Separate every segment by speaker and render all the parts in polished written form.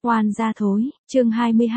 Speaker 1: Oan gia thối, chương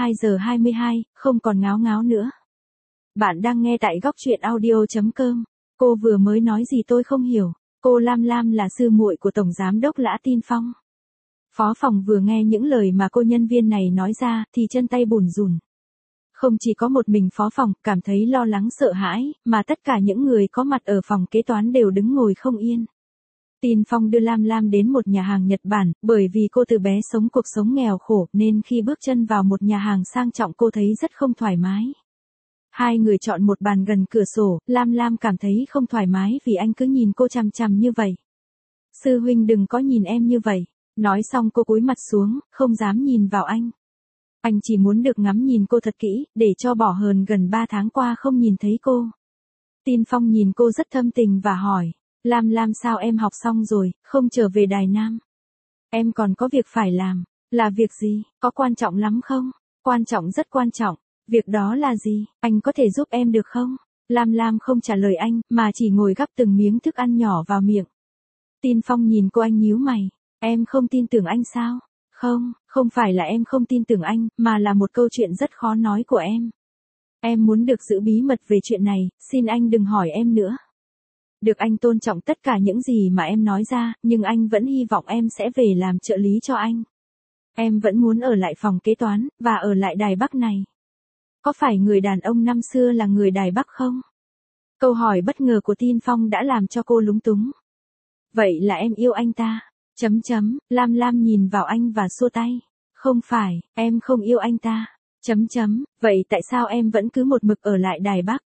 Speaker 1: 22:22, không còn ngáo ngáo nữa. Bạn đang nghe tại góc truyện audio.com. Cô vừa mới nói gì tôi không hiểu. Cô Lam Lam là sư muội của Tổng Giám đốc Lã Tin Phong. Phó phòng vừa nghe những lời mà cô nhân viên này nói ra thì chân tay bùn rùn. Không chỉ có một mình phó phòng cảm thấy lo lắng sợ hãi, mà tất cả những người có mặt ở phòng kế toán đều đứng ngồi không yên. Tin Phong đưa Lam Lam đến một nhà hàng Nhật Bản, bởi vì cô từ bé sống cuộc sống nghèo khổ nên khi bước chân vào một nhà hàng sang trọng cô thấy rất không thoải mái. Hai người chọn một bàn gần cửa sổ, Lam Lam cảm thấy không thoải mái vì anh cứ nhìn cô chằm chằm như vậy. Sư huynh đừng có nhìn em như vậy. Nói xong cô cúi mặt xuống, không dám nhìn vào anh. Anh chỉ muốn được ngắm nhìn cô thật kỹ, để cho bỏ hờn gần 3 tháng qua không nhìn thấy cô. Tin Phong nhìn cô rất thâm tình và hỏi. Lam Lam sao em học xong rồi, không trở về Đài Nam? Em còn có việc phải làm. Là việc gì, có quan trọng lắm không? Quan trọng, rất quan trọng. Việc đó là gì, anh có thể giúp em được không? Lam Lam không trả lời anh, mà chỉ ngồi gắp từng miếng thức ăn nhỏ vào miệng. Tin Phong nhìn cô, anh nhíu mày. Em không tin tưởng anh sao? Không, không phải là em không tin tưởng anh, mà là một câu chuyện rất khó nói của em. Em muốn được giữ bí mật về chuyện này, xin anh đừng hỏi em nữa. Được, anh tôn trọng tất cả những gì mà em nói ra, nhưng anh vẫn hy vọng em sẽ về làm trợ lý cho anh. Em vẫn muốn ở lại phòng kế toán, và ở lại Đài Bắc này. Có phải người đàn ông năm xưa là người Đài Bắc không? Câu hỏi bất ngờ của Tin Phong đã làm cho cô lúng túng. Vậy là em yêu anh ta? Lam Lam nhìn vào anh và xua tay. Không phải, em không yêu anh ta. Vậy tại sao em vẫn cứ một mực ở lại Đài Bắc?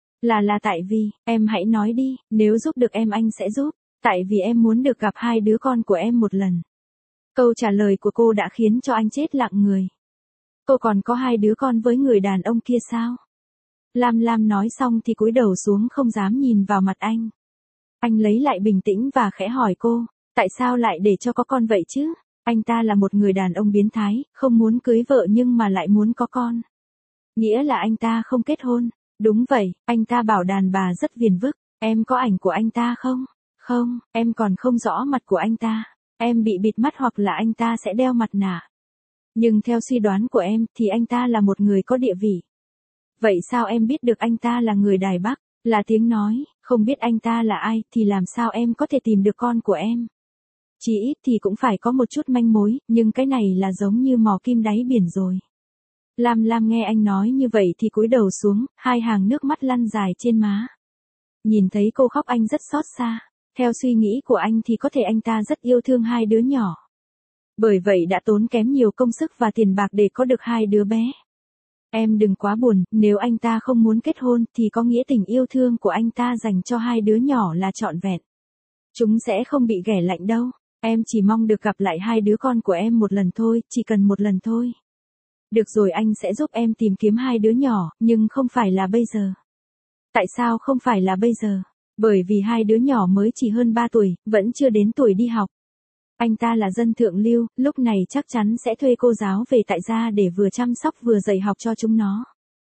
Speaker 1: Là tại vì, em hãy nói đi, nếu giúp được em anh sẽ giúp. Tại vì em muốn được gặp hai đứa con của em một lần. Câu trả lời của cô đã khiến cho anh chết lặng người. Cô còn có hai đứa con với người đàn ông kia sao? Lam Lam nói xong thì cúi đầu xuống không dám nhìn vào mặt anh. Anh lấy lại bình tĩnh và khẽ hỏi cô, tại sao lại để cho có con vậy chứ? Anh ta là một người đàn ông biến thái, không muốn cưới vợ nhưng mà lại muốn có con. Nghĩa là anh ta không kết hôn. Đúng vậy, anh ta bảo đàn bà rất viền vức. Em có ảnh của anh ta không? Không, em còn không rõ mặt của anh ta. Em bị bịt mắt hoặc là anh ta sẽ đeo mặt nạ. Nhưng theo suy đoán của em thì anh ta là một người có địa vị. Vậy sao em biết được anh ta là người Đài Bắc? Là tiếng nói, không biết anh ta là ai thì làm sao em có thể tìm được con của em? Chỉ ít thì cũng phải có một chút manh mối, nhưng cái này là giống như mò kim đáy biển rồi. Lam Lam nghe anh nói như vậy thì cúi đầu xuống, hai hàng nước mắt lăn dài trên má. Nhìn thấy cô khóc anh rất xót xa. Theo suy nghĩ của anh thì có thể anh ta rất yêu thương hai đứa nhỏ. Bởi vậy đã tốn kém nhiều công sức và tiền bạc để có được hai đứa bé. Em đừng quá buồn, nếu anh ta không muốn kết hôn thì có nghĩa tình yêu thương của anh ta dành cho hai đứa nhỏ là trọn vẹn. Chúng sẽ không bị ghẻ lạnh đâu. Em chỉ mong được gặp lại hai đứa con của em một lần thôi, chỉ cần một lần thôi. Được rồi, anh sẽ giúp em tìm kiếm hai đứa nhỏ, nhưng không phải là bây giờ. Tại sao không phải là bây giờ? Bởi vì hai đứa nhỏ mới chỉ hơn 3 tuổi, vẫn chưa đến tuổi đi học. Anh ta là dân thượng lưu, lúc này chắc chắn sẽ thuê cô giáo về tại gia để vừa chăm sóc vừa dạy học cho chúng nó.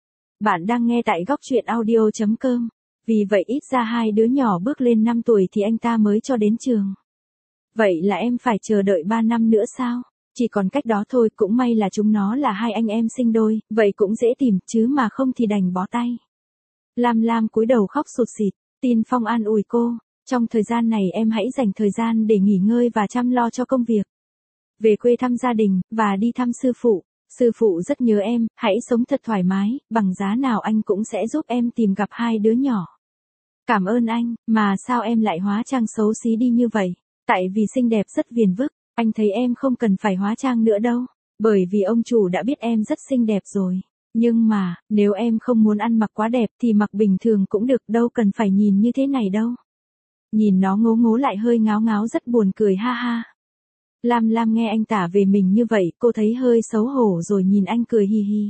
Speaker 1: Bạn đang nghe tại góc truyện audio.com. Vì vậy ít ra hai đứa nhỏ bước lên 5 tuổi thì anh ta mới cho đến trường. Vậy là em phải chờ đợi 3 năm nữa sao? Chỉ còn cách đó thôi, cũng may là chúng nó là hai anh em sinh đôi, vậy cũng dễ tìm, chứ mà không thì đành bó tay. Lam Lam cúi đầu khóc sụt sịt. Tin Phong an ủi cô, trong thời gian này em hãy dành thời gian để nghỉ ngơi và chăm lo cho công việc. Về quê thăm gia đình, và đi thăm sư phụ. Sư phụ rất nhớ em, hãy sống thật thoải mái, bằng giá nào anh cũng sẽ giúp em tìm gặp hai đứa nhỏ. Cảm ơn anh, mà sao em lại hóa trang xấu xí đi như vậy? Tại vì xinh đẹp rất viền vức, anh thấy em không cần phải hóa trang nữa đâu. Bởi vì ông chủ đã biết em rất xinh đẹp rồi. Nhưng mà, nếu em không muốn ăn mặc quá đẹp thì mặc bình thường cũng được, đâu cần phải nhìn như thế này đâu. Nhìn nó ngố ngố lại hơi ngáo ngáo rất buồn cười ha ha. Lam Lam nghe anh tả về mình như vậy, cô thấy hơi xấu hổ rồi nhìn anh cười hi hi.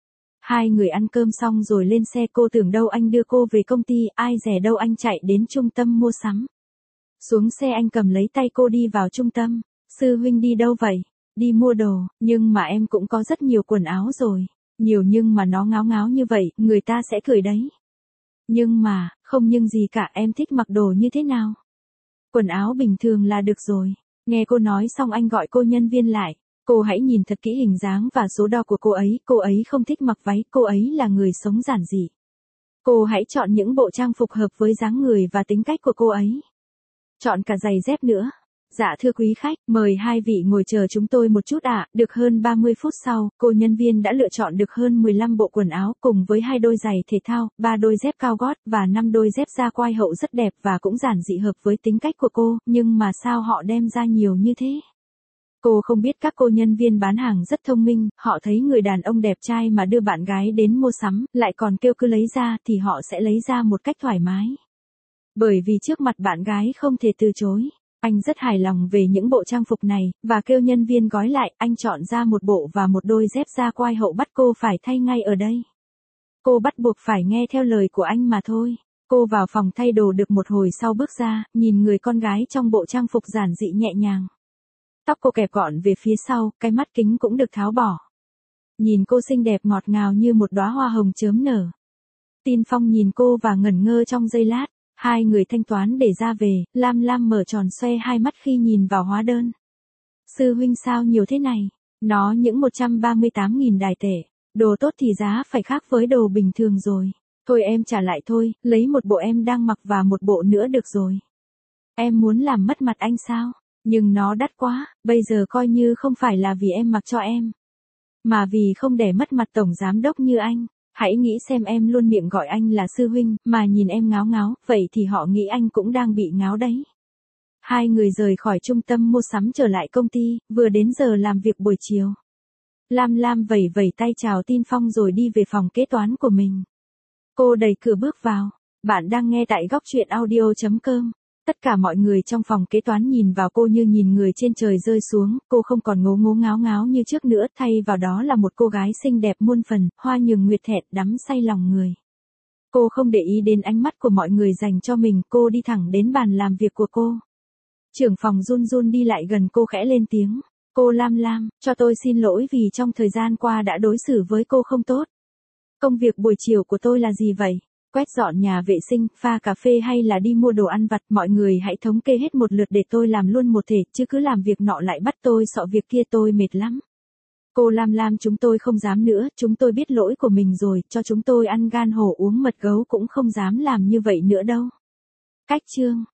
Speaker 1: Hai người ăn cơm xong rồi lên xe, cô tưởng đâu anh đưa cô về công ty, ai dè đâu anh chạy đến trung tâm mua sắm. Xuống xe anh cầm lấy tay cô đi vào trung tâm. Sư huynh đi đâu vậy? Đi mua đồ, nhưng mà em cũng có rất nhiều quần áo rồi. Nhiều nhưng mà nó ngáo ngáo như vậy, người ta sẽ cười đấy. Nhưng mà, không nhưng gì cả, em thích mặc đồ như thế nào? Quần áo bình thường là được rồi. Nghe cô nói xong anh gọi cô nhân viên lại. Cô hãy nhìn thật kỹ hình dáng và số đo của cô ấy không thích mặc váy, cô ấy là người sống giản dị. Cô hãy chọn những bộ trang phục hợp với dáng người và tính cách của cô ấy. Chọn cả giày dép nữa. Dạ thưa quý khách, mời hai vị ngồi chờ chúng tôi một chút ạ. Được hơn 30 phút sau, cô nhân viên đã lựa chọn được hơn 15 bộ quần áo cùng với 2 đôi giày thể thao, 3 đôi dép cao gót và 5 đôi dép da quai hậu rất đẹp và cũng giản dị hợp với tính cách của cô, nhưng mà sao họ đem ra nhiều như thế? Cô không biết các cô nhân viên bán hàng rất thông minh, họ thấy người đàn ông đẹp trai mà đưa bạn gái đến mua sắm, lại còn kêu cứ lấy ra thì họ sẽ lấy ra một cách thoải mái. Bởi vì trước mặt bạn gái không thể từ chối. Anh rất hài lòng về những bộ trang phục này, và kêu nhân viên gói lại, anh chọn ra một bộ và một đôi dép da quai hậu bắt cô phải thay ngay ở đây. Cô bắt buộc phải nghe theo lời của anh mà thôi. Cô vào phòng thay đồ được một hồi sau bước ra, nhìn người con gái trong bộ trang phục giản dị nhẹ nhàng. Tóc cô kẹp gọn về phía sau, cái mắt kính cũng được tháo bỏ. Nhìn cô xinh đẹp ngọt ngào như một đóa hoa hồng chớm nở. Tin Phong nhìn cô và ngẩn ngơ trong giây lát. Hai người thanh toán để ra về, Lam Lam mở tròn xoe hai mắt khi nhìn vào hóa đơn. Sư huynh sao nhiều thế này? Nó những 138.000 đài tệ. Đồ tốt thì giá phải khác với đồ bình thường rồi. Thôi em trả lại thôi, lấy một bộ em đang mặc và một bộ nữa được rồi. Em muốn làm mất mặt anh sao? Nhưng nó đắt quá, bây giờ coi như không phải là vì em mặc cho em. Mà vì không để mất mặt tổng giám đốc như anh. Hãy nghĩ xem em luôn miệng gọi anh là sư huynh, mà nhìn em ngáo ngáo, vậy thì họ nghĩ anh cũng đang bị ngáo đấy. Hai người rời khỏi trung tâm mua sắm trở lại công ty, vừa đến giờ làm việc buổi chiều. Lam Lam vẩy vẩy tay chào Tin Phong rồi đi về phòng kế toán của mình. Cô đẩy cửa bước vào. Bạn đang nghe tại góc truyện audio.com. Tất cả mọi người trong phòng kế toán nhìn vào cô như nhìn người trên trời rơi xuống, cô không còn ngố ngố ngáo ngáo như trước nữa, thay vào đó là một cô gái xinh đẹp muôn phần, hoa nhường nguyệt thẹn đắm say lòng người. Cô không để ý đến ánh mắt của mọi người dành cho mình, cô đi thẳng đến bàn làm việc của cô. Trưởng phòng run run đi lại gần cô khẽ lên tiếng. Cô Lam Lam, cho tôi xin lỗi vì trong thời gian qua đã đối xử với cô không tốt. Công việc buổi chiều của tôi là gì vậy? Quét dọn nhà vệ sinh, pha cà phê hay là đi mua đồ ăn vặt, mọi người hãy thống kê hết một lượt để tôi làm luôn một thể, chứ cứ làm việc nọ lại bắt tôi xọ việc kia tôi mệt lắm. Cô Lam Lam chúng tôi không dám nữa, chúng tôi biết lỗi của mình rồi, cho chúng tôi ăn gan hổ uống mật gấu cũng không dám làm như vậy nữa đâu. Cách chương